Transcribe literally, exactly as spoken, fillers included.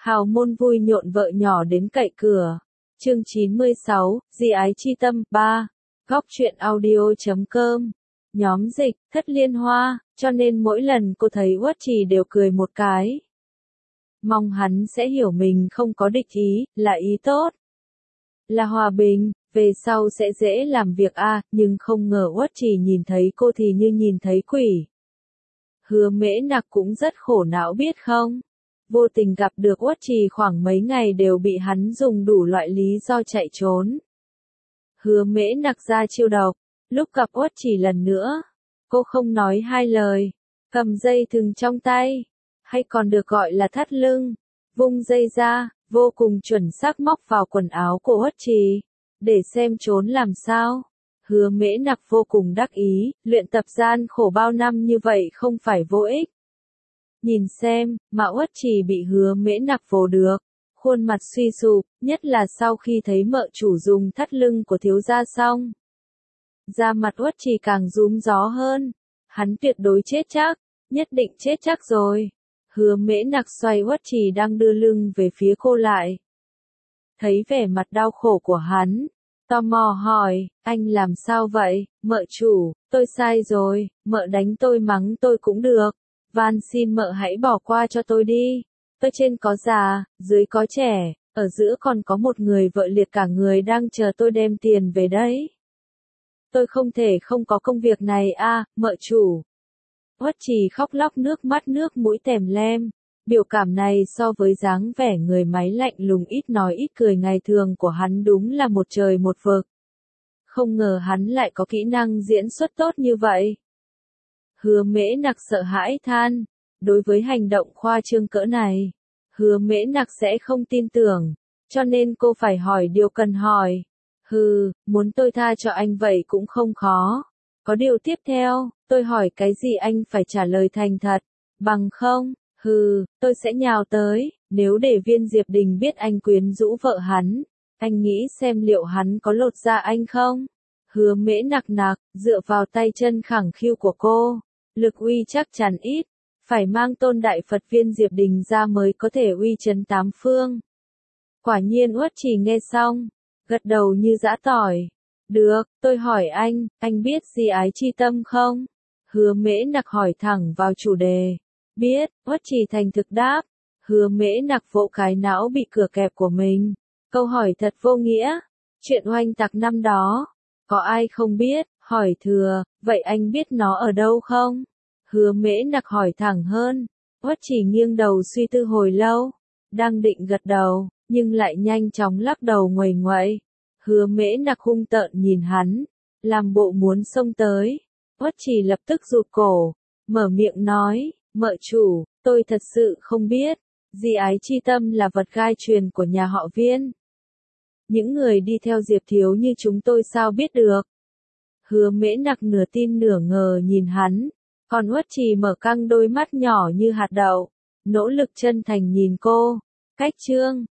Hào môn vui nhộn vợ nhỏ đến cậy cửa. Chương chín mươi sáu, Di ái chi tâm, ba. Góc truyện audio chấm com. Nhóm dịch, thất liên hoa, cho nên mỗi lần cô thấy Uất Trì đều cười một cái. Mong hắn sẽ hiểu mình không có địch ý, là ý tốt. Là hòa bình, về sau sẽ dễ làm việc a, à, nhưng không ngờ Uất Trì nhìn thấy cô thì như nhìn thấy quỷ. Hứa Mễ Nặc cũng rất khổ não biết không? Vô tình gặp được Uất Trì khoảng mấy ngày đều bị hắn dùng đủ loại lý do chạy trốn. Hứa Mễ Nặc ra chiêu độc, lúc gặp Uất Trì lần nữa, cô không nói hai lời, cầm dây thừng trong tay, hay còn được gọi là thắt lưng, vung dây ra, vô cùng chuẩn xác móc vào quần áo của Uất Trì, để xem trốn làm sao. Hứa Mễ Nặc vô cùng đắc ý, luyện tập gian khổ bao năm như vậy không phải vô ích. Nhìn xem, mà Uất Trì bị Hứa Mễ Nặc vồ được, khuôn mặt suy sụp, nhất là sau khi thấy mợ chủ dùng thắt lưng của thiếu gia xong. Da mặt Uất Trì càng rúm gió hơn, hắn tuyệt đối chết chắc, nhất định chết chắc rồi. Hứa Mễ Nặc xoay Uất Trì đang đưa lưng về phía cô lại. Thấy vẻ mặt đau khổ của hắn, tò mò hỏi, anh làm sao vậy, mợ chủ, tôi sai rồi, mợ đánh tôi mắng tôi cũng được. Van xin mợ hãy bỏ qua cho tôi đi. Tôi trên có già, dưới có trẻ, ở giữa còn có một người vợ liệt cả người đang chờ tôi đem tiền về đấy. Tôi không thể không có công việc này a, à, mợ chủ. Uất Trì khóc lóc nước mắt nước mũi tèm lem. Biểu cảm này so với dáng vẻ người máy lạnh lùng ít nói ít cười ngày thường của hắn đúng là một trời một vực. Không ngờ hắn lại có kỹ năng diễn xuất tốt như vậy. Hứa Mễ Nặc sợ hãi than, đối với hành động khoa trương cỡ này, Hứa Mễ Nặc sẽ không tin tưởng, cho nên cô phải hỏi điều cần hỏi. Hừ, muốn tôi tha cho anh vậy cũng không khó. Có điều tiếp theo, tôi hỏi cái gì anh phải trả lời thành thật, bằng không, hừ, tôi sẽ nhào tới, nếu để Viên Diệp Đình biết anh quyến rũ vợ hắn, anh nghĩ xem liệu hắn có lột da anh không? Hứa Mễ Nặc nặc, dựa vào tay chân khẳng khiu của cô. Lực uy chắc chắn ít, phải mang tôn đại Phật Viên Diệp Đình ra mới có thể uy chấn tám phương. Quả nhiên Uất Trì nghe xong, gật đầu như giã tỏi. Được, tôi hỏi anh, anh biết Di ái chi tâm không? Hứa Mễ Nặc hỏi thẳng vào chủ đề. Biết, Uất Trì thành thực đáp. Hứa Mễ Nặc vỗ cái não bị cửa kẹp của mình. Câu hỏi thật vô nghĩa. Chuyện oanh tạc năm đó, có ai không biết? Hỏi thừa, vậy anh biết nó ở đâu không? Hứa Mễ Nặc hỏi thẳng hơn. Uất Trì nghiêng đầu suy tư hồi lâu, đang định gật đầu, nhưng lại nhanh chóng lắc đầu nguầy nguậy. Hứa Mễ Nặc hung tợn nhìn hắn, làm bộ muốn xông tới. Uất Trì lập tức rụt cổ, mở miệng nói, mợ chủ, tôi thật sự không biết, Di ái chi tâm là vật gai truyền của nhà họ Viên. Những người đi theo Diệp Thiếu như chúng tôi sao biết được? Hứa Mễ Nặc nửa tin nửa ngờ nhìn hắn, còn Uất Trì mở căng đôi mắt nhỏ như hạt đậu, nỗ lực chân thành nhìn cô. Cách chương